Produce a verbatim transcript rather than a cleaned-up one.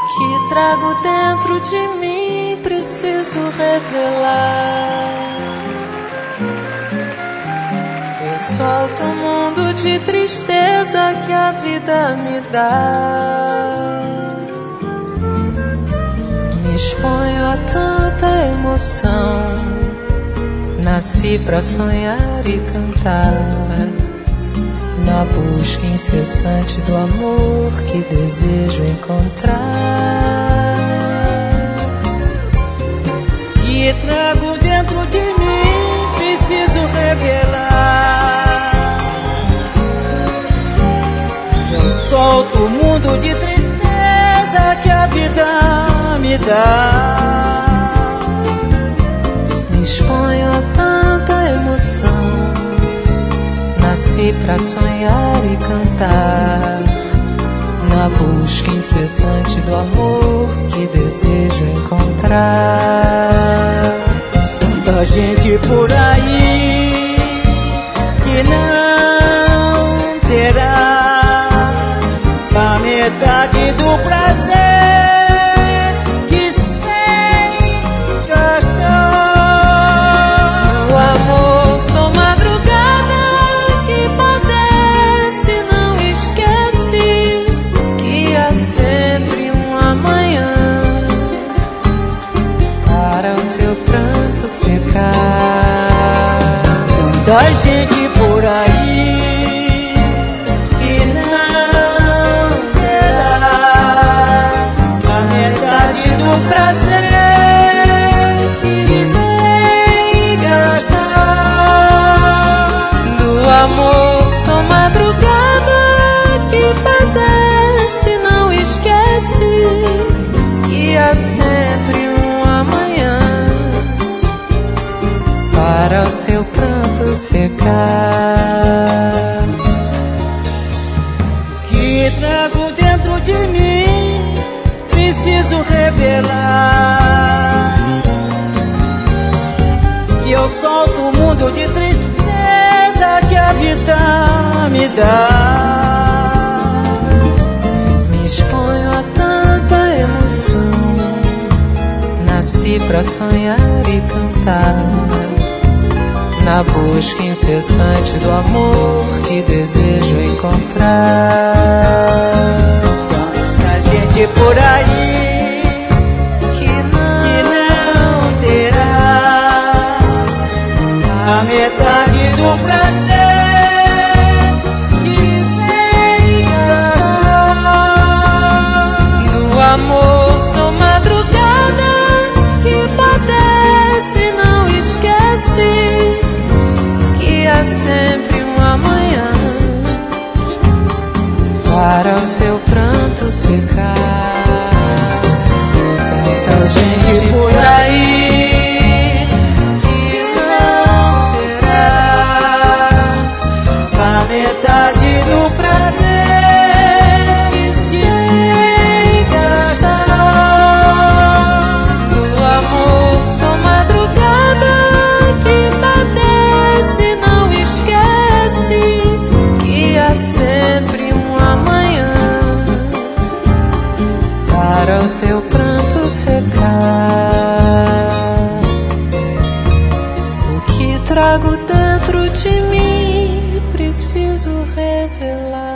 que trago dentro de mim preciso revelar. Eu solto o mundo de tristeza que a vida me dá. Me exponho a tanta emoção, nasci pra sonhar e cantar, na busca incessante do amor que desejo encontrar. Que trago dentro de mim, preciso revelar. Eu solto o mundo de tristeza que a vida me dá. Me exponho a tanta emoção, nasci pra sonhar e cantar, na busca incessante do amor que desejo encontrar. Tanta gente por aí que não terá a metade do prazer que sem gastar. Meu amor, sou madrugada que padece, não esquece que há sempre um amanhã para o seu pranto secar. Tanta gente por aí que não terá a metade do prazer que sem gastar. Do amor, sou madrugada que padece, não esquece que há sempre um amanhã para o seu pranto secar. Que trago dentro de mim, preciso revelar. E eu solto o mundo de tristeza que a vida me dá. Me exponho a tanta emoção, nasci pra sonhar e cantar, na busca incessante do amor que desejo encontrar. Tanta gente por aí Que não, que não terá a metade do prazer que sem gastar. do amor, sou madrugada que padece, não esquece que há sempre um amanhã para o seu pranto secar. Tanta gente por aí que não terá A metade do prazer que que sem gastar. Do amor, sou madrugada que padece, não esquece que há sempre um amanhã para o seu pranto secar. O que trago dentro de mim preciso revelar.